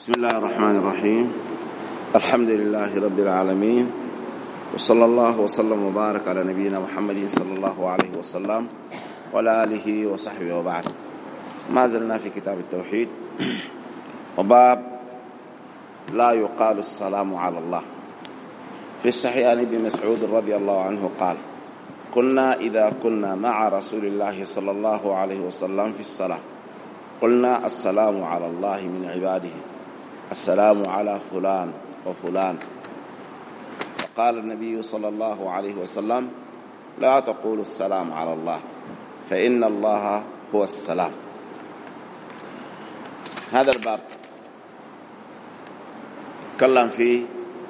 بسم الله الرحمن الرحيم. الحمد لله رب العالمين، وصلى الله وسلم وبارك على نبينا محمد صلى الله عليه وسلم وعلى آله وصحبه وبعد. ما زلنا في كتاب التوحيد وباب لا يقال السلام على الله. في الصحيح عن ابن مسعود رضي الله عنه قال: كنا إذا كنا مع رسول الله صلى الله عليه وسلم في الصلاة قلنا السلام على الله من عباده، السلام على فلان وفلان. فقال النبي صلى الله عليه وسلم: لا تقولوا السلام على الله فإن الله هو السلام. هذا الباب تكلم فيه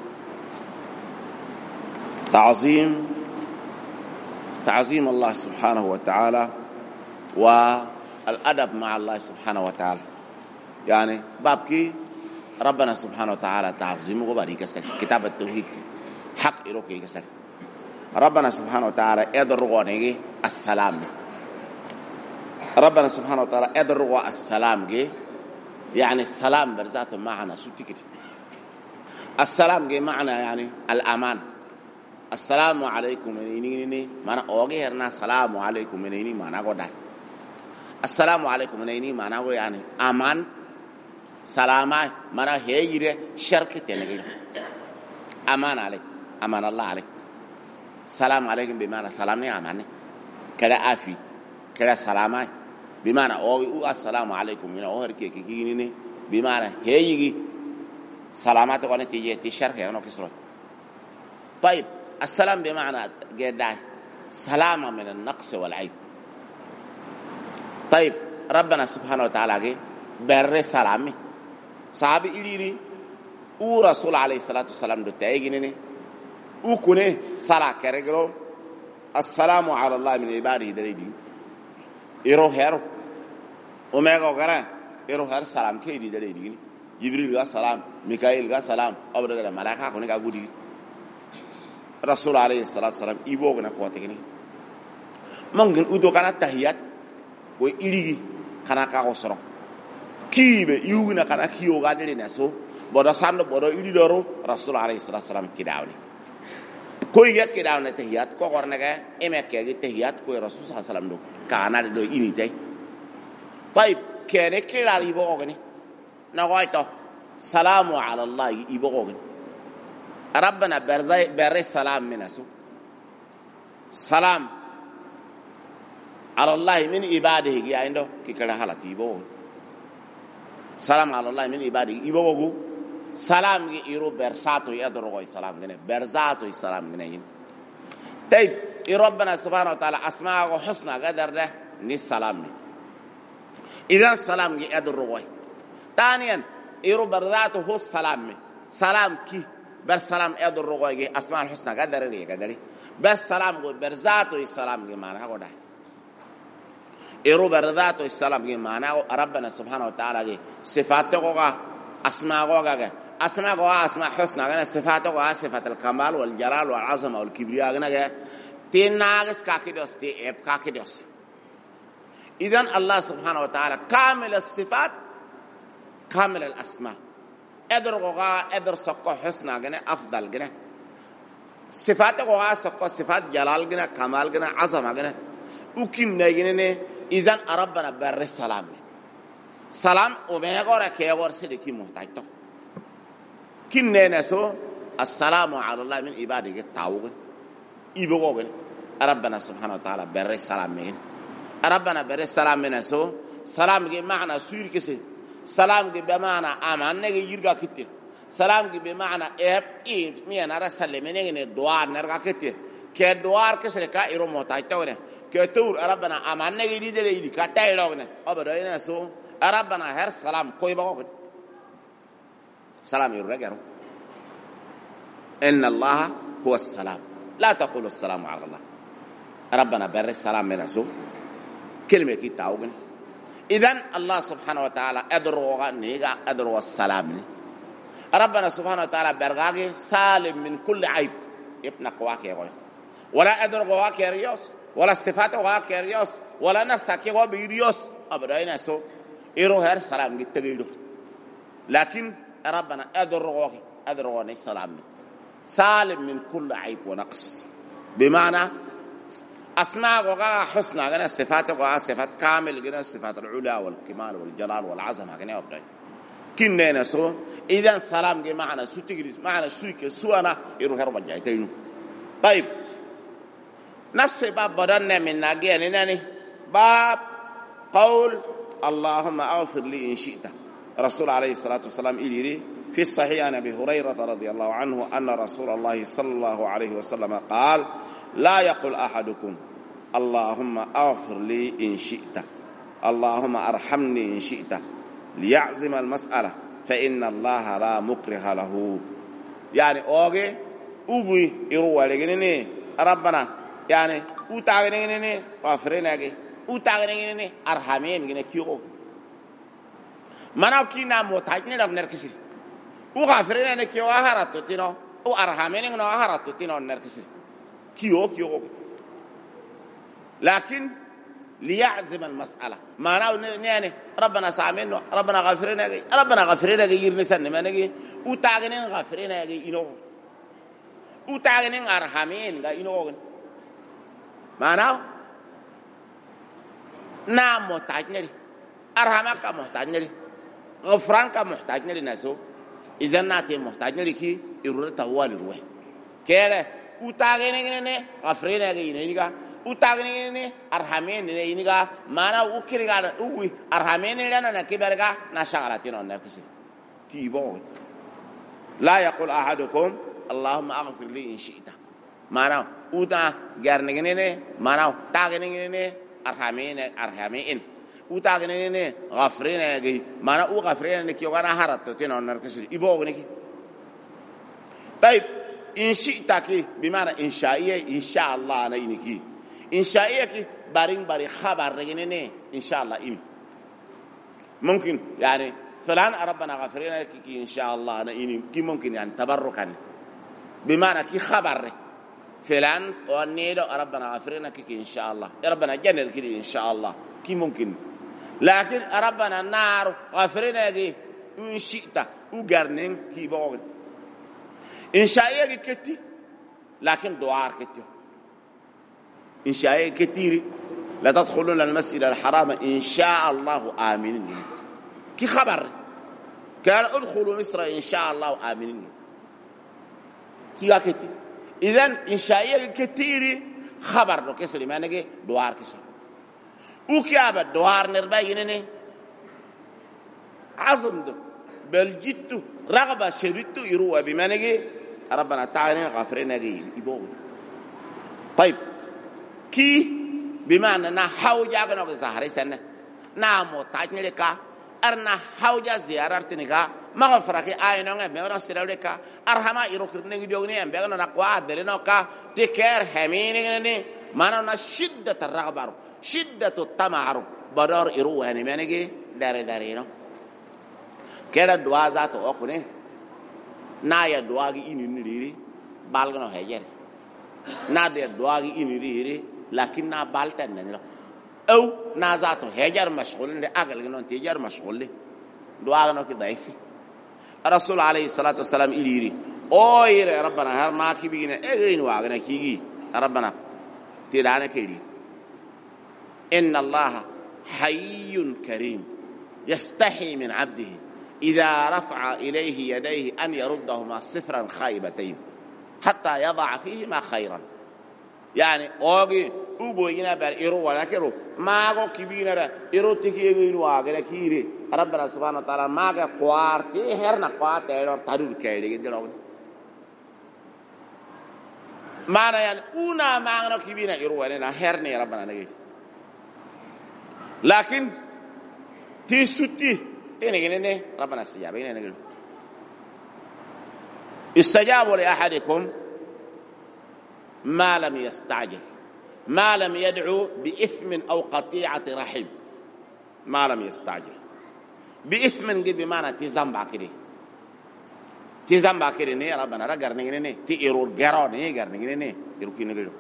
تعظيم الله سبحانه وتعالى والأدب مع الله سبحانه وتعالى. يعني باب كي ربنا سبحانه وتعالى تعظيمه وبارك سر كتاب التوحيد حق إروكي كسر ربنا سبحانه وتعالى يدرغونه السلام. ربنا سبحانه وتعالى يدرغ السلام جي، يعني السلام برذاته معنى شو تكتب السلام جي معنى يعني الأمان. السلام عليكم منيني معنى أوجي هرنا السلام عليكم منيني معنى قدر السلام عليكم منيني معنى يعني أمان سلامة معنى هيجي شركة تنقل أمان عليك، أمان الله عليك. سلام عليكم بمعنى سلامني أماني كذا أفي كذا سلامة بمعنى أو السلام عليكم من أوهر كيكيني بمعنى هيجي سلامات وانا تيجي تشركة يعني كسرة. طيب السلام بمعنى جدا سلامة من النقص والعيب. طيب ربنا سبحانه وتعالى بر سلامي صحابي إليني ورسول عليه الصلاة والسلام دتايجيني وكونه صلاة كرجلو السلام على الله من عباده دريدي إيرو هيرو أميغا غرا إيرو هير سلام كيدي دريدي جبريل غا سلام ميكائيل غا سلام أبدا ملاكا كوني غا غودي رسول عليه الصلاة والسلام إيبوغنا قواتكني ممكن أدو كانت تحيات وإلي كان كاوسرو كيبه يوغنا كان كيو غادري نسو bodo sando bodo ili doro rasul alayhi salam kidawni koy yet kidawne tahiyat ko gornaga emekke gi tahiyat ko rasul sallam do kana do ini tay tayib kene kilali bo ogni na goito salamu ala allah ibo ogni rabbana barri salam minasu salam ala allah min ibadihi gi aindo kikala halati bo salam ala allah min ibadihi ibo ogu salam gi iro bersato yadro salam gene berzato salam gene yin tayib rabbana subhanahu wa ta'ala asma'u husna qadar ده ni salam ni idan salam gi yadro ثانيا iro berzato hu salam salam ki ber salam yadro gi asma'ul husna qadar ni qadari bas salam go berzato salam gi maana ko da iro berzato salam gi maana rabbana subhanahu wa ta'ala gi sifatu ko asma ko ga أسماء وأسماء حسنى أنا صفاته وصفات الكمال والجلال والعظمة والكبرياء أنا تناقص كاكيدوس تيب كاكيدوس. إذن الله سبحانه وتعالى كامل الصفات كامل الأسماء أدر سقى حسنى أنا أفضل أنا صفاته وصفات صفات جلال أنا كمال أنا عظمة أنا وكم نجني إذن ربنا بر السلام سلام وبينغورا كيغور سيدكي محتاجته كن نسو السلام على الله من عباده التاوغ يبغون ربنا سبحانه وتعالى بر السلام من ربنا بر السلام نسو سلام کے معنی سور کسے سلام کے بمعنى امان نے یرگا کتے سلام کے بمعنى اپ ای مینا رسل من دوار نرگا کتے کہ دوار کسے کا ایرو محتاج تو نے کہ تو ربنا امان نے دی دے کا تایلو نے اب رہنا سو ربنا ہر سلام کوئی بغو سلام يرجعوا إن الله هو السلام لا تقول السلام على الله ربنا بر السلام من رسول كلمة كي تاوغن. إذن الله سبحانه وتعالى أدروا نيجا أدروا السلام ربنا سبحانه وتعالى برغاغي سالم من كل عيب ابن قواك يا غوي ولا أدروا قواك يا ريوس ولا الصفات قواك يا ريوس ولا نفسك يا بيريوس أبدا ينسو إيرو هر سلام جت تجيله لكن ربنا أدرغوني سلام سالم من كل عيب ونقص بمعنى أسماء وغا حسنى غنا صفات وغا صفات كامل غنا صفات العلا والكمال والجلال والعظمة غنا أبدا كننا سو إذا سلام جي معنا سو تجري معنا سويك سوانا يروح ربنا جايتينو طيب نفس باب بدنا من ناجي ناني باب قول اللهم اغفر لي إن شئت رسول عليه الصلاة والسلام إليري في الصحيح عن أبي هريرة رضي الله عنه أن رسول الله صلى الله عليه وسلم قال لا يقول أحدكم اللهم اغفر لي إن شئت اللهم ارحمني إن شئت ليعزم المسألة فإن الله لا مكره له يعني أوغي أوغي يروى لغنيني ربنا يعني أوتاغنيني وافريناغي أوتاغنيني أرحمين غني كيو مناو كينا موتاجني رب نركسي وغافريناغي كيو أهاراتو تينو وأرحمين غنو أهاراتو تينو نركسي كيو لكن ليعزم المسألة ما ناو يعني ربنا سامينو ربنا غفرنا يرني سن ما نجي وتاغنين غفرنا ينو وتاغنين أرحمين ينو ما ناو نام محتاجني أرحمك محتاجني غفرانك محتاجني ناسو إذا ناتي محتاجني كي يرور توالي روح كيله وتاغنين غفرنا ينيجا utagni arhamen ne iniga mana ukiriga uwi arhamen ne na kiberga na shagalati no nafsi kibo la yaqul ahadukum allahumma aghfir li in shi'ta mana uta garnigi ne mana tagni ne arhamen utagni ne ghafrina gi mana u ghafrina ne kiyo gana harato tino nafsi ibo ne ki طيب in shi'ta ki bimana in sha'iyya insha Allah na iniki إن شاء بارين خبر رجنينه إن شاء الله إيم ممكن يعني فلان ربنا غفرنا كي إن شاء الله أنا إيم كي ممكن يعني تبركا بمعنى كي خبر فلان ونيلو ربنا غفرنا كي إن شاء الله ربنا جنر كي إن شاء الله كي ممكن لكن ربنا نار غفرنا كي إن شئت وقرنين كي بقول إن شاء كتي لكن دعاء كتي إن شاء كثير لا تدخلون المسجد الحرام إن شاء الله آمنين كي خبر كان ادخلوا مصر إن شاء الله آمنين كي كثير إذن إن شاء كثير خبر لو كسر ما نجي دوار كسر وكيابا دوار نرباينني عظم ده بل جدت رغبة شديدت يروى بما نجي ربنا تعالى غفرنا جي يبوغ طيب كي بمعنى نا حوجا بنو زهري سنة نا موتاج نلكا أرنا حوجا زيارة نلكا مغفرك آينو مغفرك سيرولكا أرحما يروكر نجدوني أم بيغنو نقوى دلنوكا تكير هميني مانا شدة الرغبة شدة الطمع بدور إرواني مانجي داري كده دعاء ذاته أكونه نا يا دعاء إني نريري بالغنو هجر نا ده دعاء إني نريري لكن نا بالتن نلا أو نا ذاته هجر مشغول ده أقل جنون تجار مشغول ده دعاء نو كضعيف الرسول عليه الصلاة والسلام إليري أوه ربنا هر ما كبينا إغين واغنا كيجي ربنا تدعنا كيري إن الله حي كريم يستحي من عبده إذا رفع إليه يديه أن يردهما صفرا خائبتين حتى يضع فيهما خيرا يعني أوغي أوغينا بر إيرو ولا كيرو ماغو كبينا را إيرو تكيغين واغنا كيري ربنا سبحانه وتعالى ماغا قوارتي هرنا قوارتي إيرو تدور كيري جدلون معنى يعني أونا ماغنا كبينا إيرو وانا هرني ربنا نجي لكن تيسوتي تيني ربنا استجاب استجابوا لأحدكم ما لم يستعجل ما لم يدعو بإثم أو قطيعة رحم ما لم يستعجل بإثم بمعنى تزام باكري ني ربنا رجر ني تي إيرور جرو ني جر ني يروكي نجلو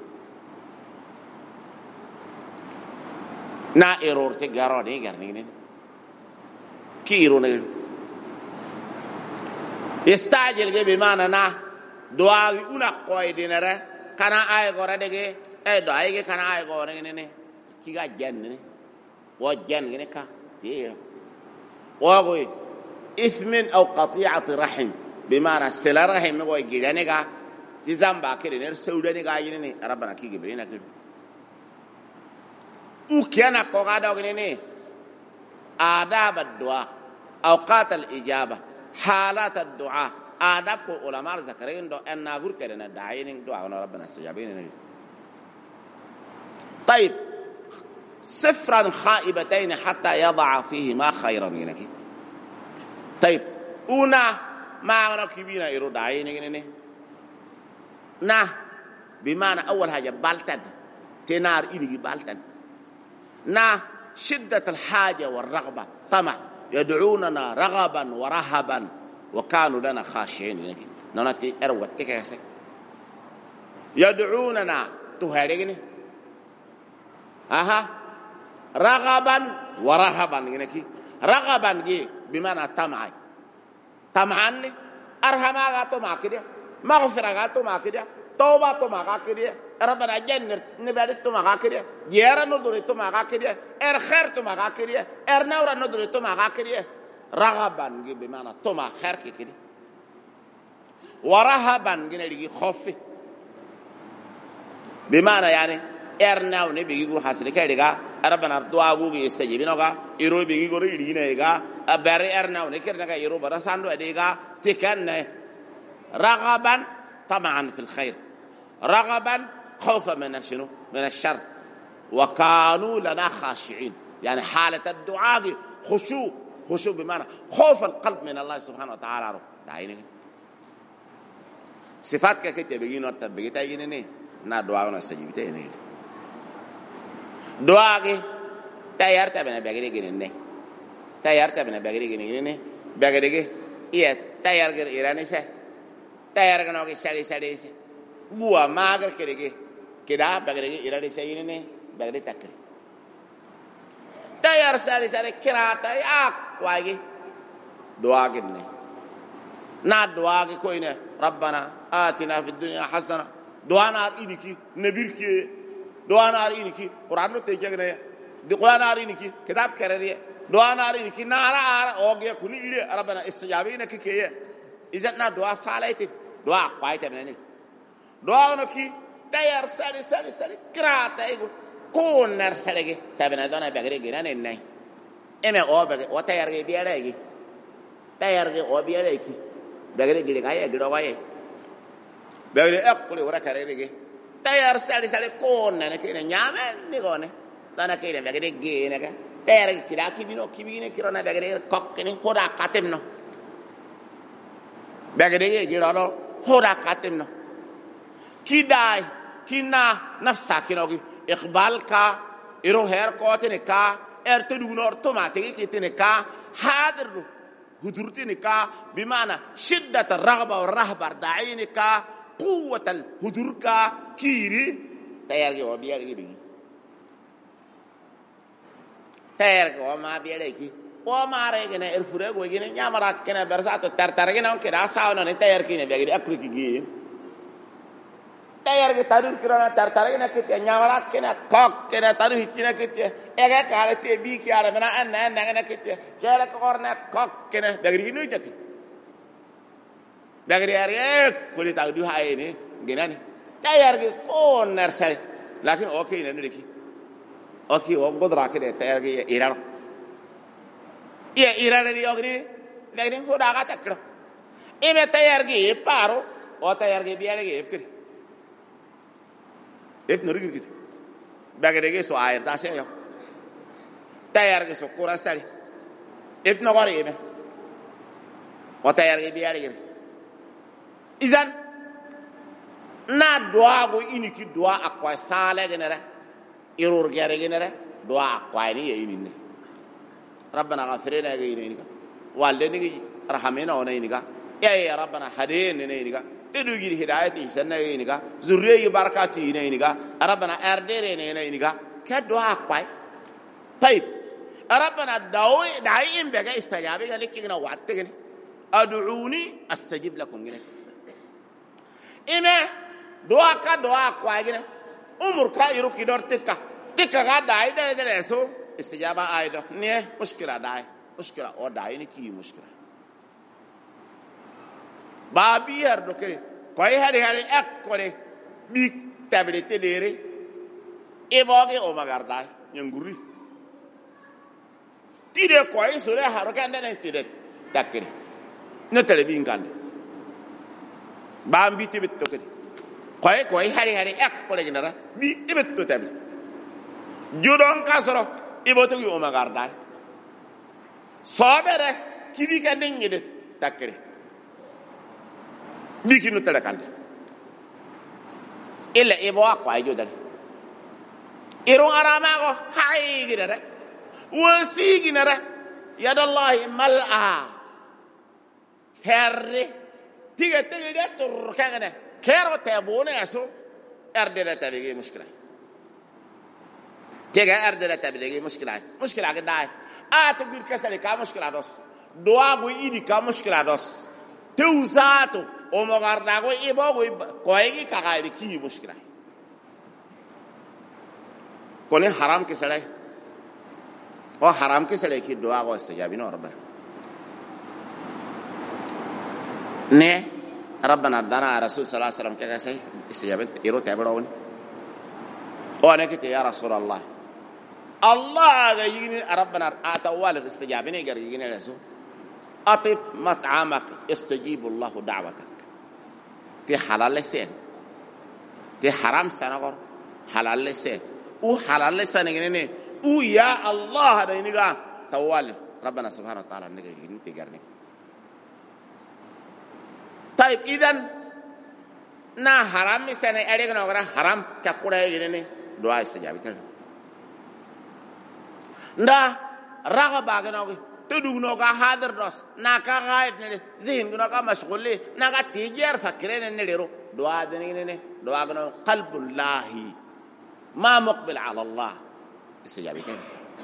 نا إيرور تي جرو ني جر ني كيرو نجلو استعجل بمعنى نا دعاء una koy dinere kana ay gore dege e do ay kana ay gore ne ki ga jenne wo jenne ka tiyo wo go ithmin aw qati'at rahim bimana sila rahim go gidane ga ti zamba kire ne sewdani ga yini ne rabbana ki gibe na kidu u kana ko ga do ne adab ad-du'a awqat al-ijaba حالات الدعاء آداب علماء ذكرين دو أن نقول كده دعين دعاء ربنا استجابين. طيب سفرا خائبتين حتى يضع فيهما خيرا منك. طيب أنا ما نكبينا يرو دعين نا بمعنى أول حاجة بالتن تنار إلي بالتن نا شدة الحاجة والرغبة طمع يدعوننا رغبا ورهبا وكانوا لنا خاشعين نونتي اروت كيكاسي يدعوننا تهاريني رغبا ورهبا ينكي رغبا جي بمعنى طمع طمعا ارحما غاتو ما كده مغفرة غاتو ما كده توبة تو ما كده ربنا جنة نبالي تو ما كده جيرا ندوري تو ما كده خير تو ما كده نورا ندوري تو ما كده رغبا بمعنى تو ما خير كده ورهبا جنة خوف بمعنى يعني ناو نبي يقول حسن كده ربنا دعاء بوجي يستجيبينه يروي بيجي يقول يدينه أبرر ناو نكرنا يروي براساندو أديكا تكن رغبا طمعا في الخير رغبا خوفا من شنو من الشر وكانوا لنا خاشعين يعني حالة الدعاء خشوع بمعنى خوف القلب من الله سبحانه وتعالى دعيني صفات كده بيجي نور تبيجي تايني نا دعاء نستجيب تايني دعاء تيار تبنا بيجي جنينه تيار تبنا بيجي جنينه بيجي إيه تيار غير إيراني سه تيار كنا وكي سالي سه بوا ما أقدر كده بيجي إيراني سه ينينه بيجي تكري تيار سالي كراتا يا واجي دعاء جنيه نا دعاء كوينه ربنا آتنا في الدنيا حسنة دعاء نار إنكي نبيركي دعاء نار إنكي قرآن رو تيجي دعاء نار إنكي كتاب كرريه دعاء نار إنكي نارا أوجي كوني إلى ربنا استجابي إنكي كيه إذا نا دعاء صالحة دعاء قايت مني دعاء نكي تيار سالي كراتا يقول كون نرسلك تبنا دونا بغير جيران الناي إما أو بغير وتيار بيالك تيار أو بيالك بغير جيرك هاي جرواي بغير أقول ورا كريرك تيار سالي كون نكين نعمل نقول دونا كيرن بغير جيرك تيار كذا كيبينه كيرانا بغير كوكني هورا كاتمنو بغير جيرانو هورا كاتمنو كيداي كنا نفسك كنوغي إقبال كا إروهير قوتين كا إرتدونور توماتيكي كتين كا حاضر هدرتين كا بمعنى شدة الرغبة والرهبة داعين كا قوة الهدر كا كيري تياركي وبياركي بيجي تياركي وما بياركي وما رأيكنا إرفوريك ويجينا نعمراكنا برساتو ترتركنا وكذا ساونا تياركينا بيجي أكلكي جيين تيار كتارون كرانا ترتارينا كتير نعمرك كنا كوك كنا تارون هيتنا كتير إيه كارتي بيكي على منا أنا كتير كلا كورنا كوك كنا بغير نوي جاكي بغير أريك كل تاودو هاي نه جناني تيار كون نرسل لكن أوكي نندركي أوكي وقدر راكده تيار كي إيران إيران دي أغني لكن هو راكا تكرر إيه تيار كي بارو أو تيار كي بيار كي بكري ابن رجل كده بقى سو عاير تاسع يا تيار سو كورا سالي ابن غريبه وتيار بياري اذا نا دعاء اني دعاء اقوى ساله جنره يرور غير جنره دعاء اقوى ني يني ربنا غفر لنا غيرنا والدني رحمنا ونينك يا ربنا هدينا نينك تدوجي هدايتي سنة إنك زرية بركاتي إنك ربنا أردير إنك كدعاء قوي طيب ربنا دعائم بقى استجابة قال لك إنه وعدتني ادعوني استجب لكم جنة إما دعاء قواجنا عمر كايرو كدور تكا غدا عيدا دلسو استجابة عيدا نيه مشكلة داي مشكلة أو داي نكي مشكلة بابي هردو كري كوي هري أكوري بيك تابلت ديري إبوغي أو مغارداي ينغوري تيري كوي سوري هارو كان دانا تيري تاكري نتلبين كان بامبي تبتو كري كوي هري أكوري جنرا بيك تبتو تابلت جودون كاسرو إبوتو يو مغارداي صابره كيبي كان دنجي تاكري biki no tele kande illa ibo akwa jodal irun arama ko hay gidere wasi ginere yadallahi mal'a herre tiga de tur kagane kero te bone aso erdele tabigi mushkila tiga erdele tabigi mushkila gidai atugir kasale ka mushkila dos doa go idi ka mushkila dos teusato o mogardago ibogo koygi kagairi ki mushkila kone haram ke sale o haram ke sale ki doa go istijabi no rabbana ne rabbana dana rasul sallallahu alaihi wasallam ke sai istijabat iro tabrawon o ne ke ya rasul allah ga yini rabbana atawal istijabi ne gar yini rasul atif mat'amak istajibu allah da'watak ti halal sen ti haram sanagor halal sen u halal sen ngene u ya allah da iniga tawali rabbana subhanahu wa ta'ala nige yini ti garne طيب اذا نا حرام sen ere gno gara haram ka kura yene dua istijabi tan nda raga bagano تدو نوكا حاضر دوس ناكا غايب نلي ذهن نوكا مشغول لي ناكا تيجير فكرين نليرو دعاء دنيني دعاء قلب الله ما مقبل على الله استجابي كين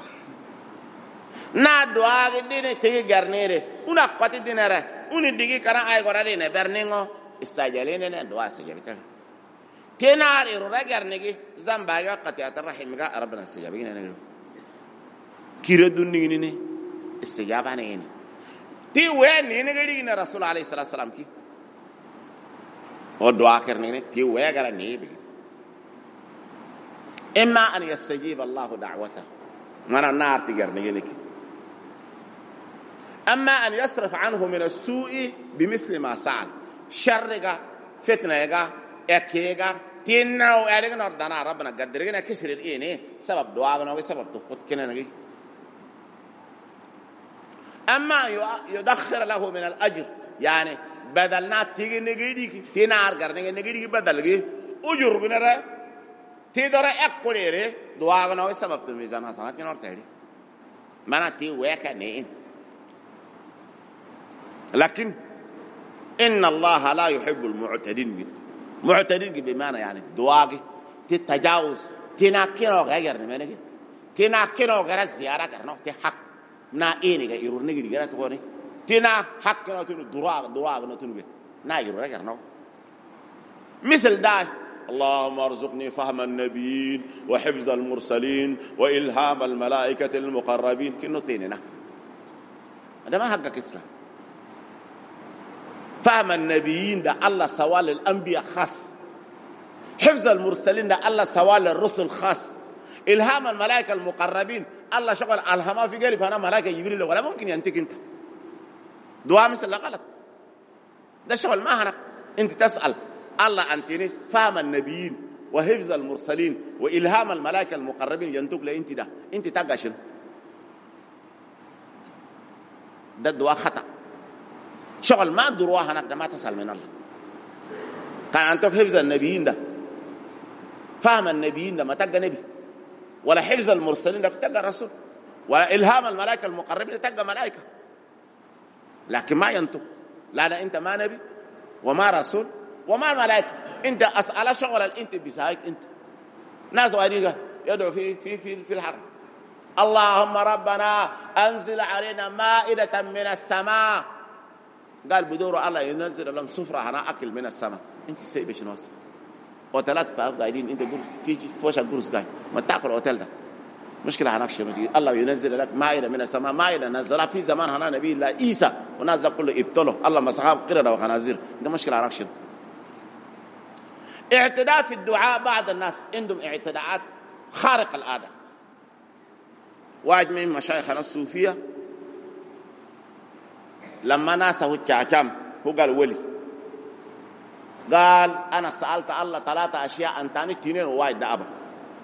نا دعاء ديني تيجي غرنيري ونا قاتي دينره وني ديجي كرا اي غورالين برنينغو استجالين دعاء استجابي كين كينار يرو غرنيغي زامباغا قطيعه الرحم ربنا استجابي كين كيردو نيني استجابة نيني تي وين نيني غيري رسول عليه الصلاة والسلام كي ودعاء كرنيني تي وين غير نيبي إما أن يستجيب الله دعوته من النار تقرنيني أما أن يصرف عنه من السوء بمثل ما سعى شرقا فتنة اكيغا تينا وعلينا نردنا ربنا قدرنا كسر الإيني سبب دعاءنا وسبب تفكنا نجي أما يدخر له من الأجر يعني بدلنا تيجي نجيدي تينار كرنيجي نجيدي بدلجي أجر بنره تيدره أكوليره دعاءنا وسبب تميزان حسنات كنار تهدي منا تي وياك نين لكن إن الله لا يحب المعتدين معتدين بمعنى يعني دعاء تتجاوز تناكينو غير نمنيجي تناكينو غير زيارة كرنو تحق na eni ga irur negi gara to goni tina hakka no tunu dura no tunu na irur ga no مثل ده اللهم ارزقني فهم النبيين وحفظ المرسلين والهام الملائكه المقربين كنو تيننا هذا ما حقك اسلام فهم النبيين ده الله سوال الانبياء خاص حفظ المرسلين ده الله سوال الرسل خاص الهام الملائكه المقربين الله شغل الهما في قلب انا ملائكه جبريل ولا ممكن ينتك انت دعاء مثل غلط ده شغل ما هنا انت تسال الله انتني فهم النبيين وحفظ المرسلين والهام الملائكه المقربين ينتك لانت ده انت تقاشن ده دعاء خطا شغل ما دروها هناك ده ما تسال من الله كان انت حفظ النبيين ده فهم النبيين ده ما تلقى نبي ولا حفظ المرسلين ده تلقى رسول ولا الهام الملائكه المقربين تلقى ملائكه لكن ما ينطق لا انت ما نبي وما رسول وما ملائكه انت اسال شغل انت بسايك انت ناس واديها يدعو في الحرم اللهم ربنا انزل علينا مائده من السماء قال بدوره الله ينزل لهم سفرة هنا أكل من السماء. أنت سيب شنو هسه؟ أوتيلات بقى قاعدين أنت قول في فوش القرص قاعد ما تأكل أوتيل ده مشكلة هناك شنو؟ الله ينزل لك مائدة من السماء، مائدة نزلها في زمان هنا نبي الله عيسى وناس كله ابتلوا الله مسحاب قردة وخنازير، ده مشكلة هناك شنو؟ اعتداء في الدعاء. بعض الناس عندهم اعتداءات خارق العادة. واحد من مشايخنا الصوفية لما ناسه التعتم هو قال ولي، قال أنا سألت الله 3 أشياء أنتاني 2 وواحد ده أبا.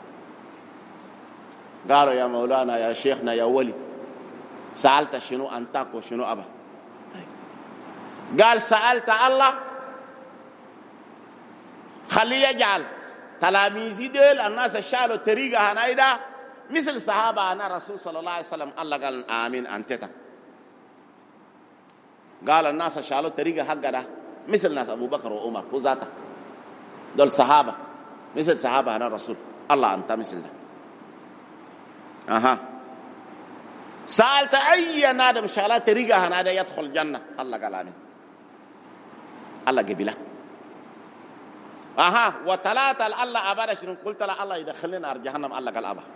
قالوا يا مولانا يا شيخنا يا ولي سألت شنو أنتك وشنو أبا؟ قال سألت الله خلي يجعل تلاميذي ديل الناس شالوا طريقة هنايدا مثل صحابة أنا رسول صلى الله عليه وسلم. الله قال آمين أنتتا. قال الناس شالوا طريقة حق ده مثل ناس أبو بكر وعمر وذاته دول صحابة مثل صحابة أنا رسول الله أنت مثل ده. سألت أي نادم شالوا طريقة هنايدا يدخل الجنة؟ الله قال آمين. الله قبله. وثلاثة الله أبدا شنو؟ قلت له الله يدخلنا نار جهنم. الله قال أبا.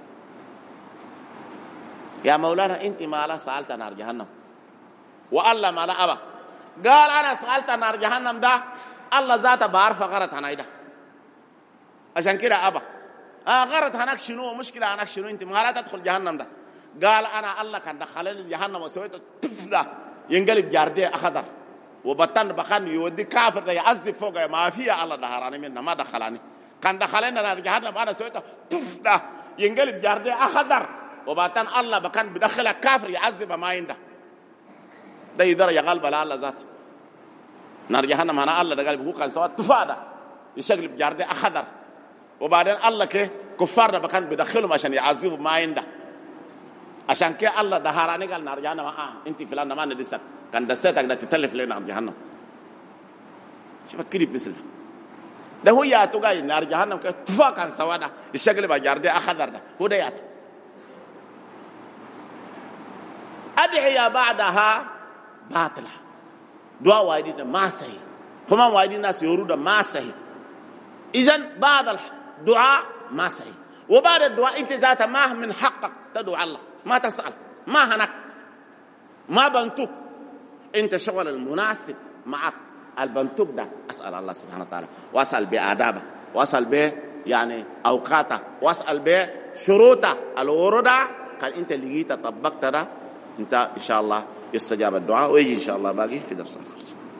يا مولانا أنت ما لا سألت نار جهنم والله ما لا أبا. قال أنا سألت نار جهنم ده الله ذاته بعرف غرت هنايدا عشان كده أبا. غرت هناك شنو؟ مشكلة هناك شنو؟ أنت ما لا تدخل جهنم ده. قال أنا الله كان دخلني جهنم وسويته ده ينقلب جاردي أخضر وبطن بخان يودي كافر ده يعذب فوق ما فيها. الله دهراني منه ما دخلاني. كان دخلنا نار جهنم أنا سويته ده ينقلب جاردي أخضر وبطن الله بكان بدخل كافر يعذب ما عنده. ده يدرج قلب على الله ذاته. نار جهنم أنا الله ده قلب هو كان سوى تفادى يشغل جاردي أخضر وبعدين الله كفار ده بكان بدخلهم عشان يعذبوا ما عنده. عشان كده الله دهراني قال نار جهنم انت فلان ما ندسك كان دستك ده تتلف لنا نار جهنم. شوف كريب مثل ده هو ياتو قال نار جهنم كفا كان سوا ده يشغل بجاردي أخضر ده هو ده ياتو. أدعية بعدها باطلة. دعاء وايدين ما صحيح. فما وايدين ناس يورود ما صحيح. إذن بعد الدعاء ما صحيح. وبعد الدعاء انت ذات ما من حقك تدعو الله ما تسأل ما هناك ما بنتوك انت شغل المناسب معك البنتوك ده أسأل الله سبحانه وتعالى وأسأل بآدابه وأسأل به يعني أوقاته وأسأل به شروطه الوردة. كان انت لقيت طبقت ده انت ان شاء الله يستجاب الدعاء ويجي ان شاء الله باقي في درس آخر.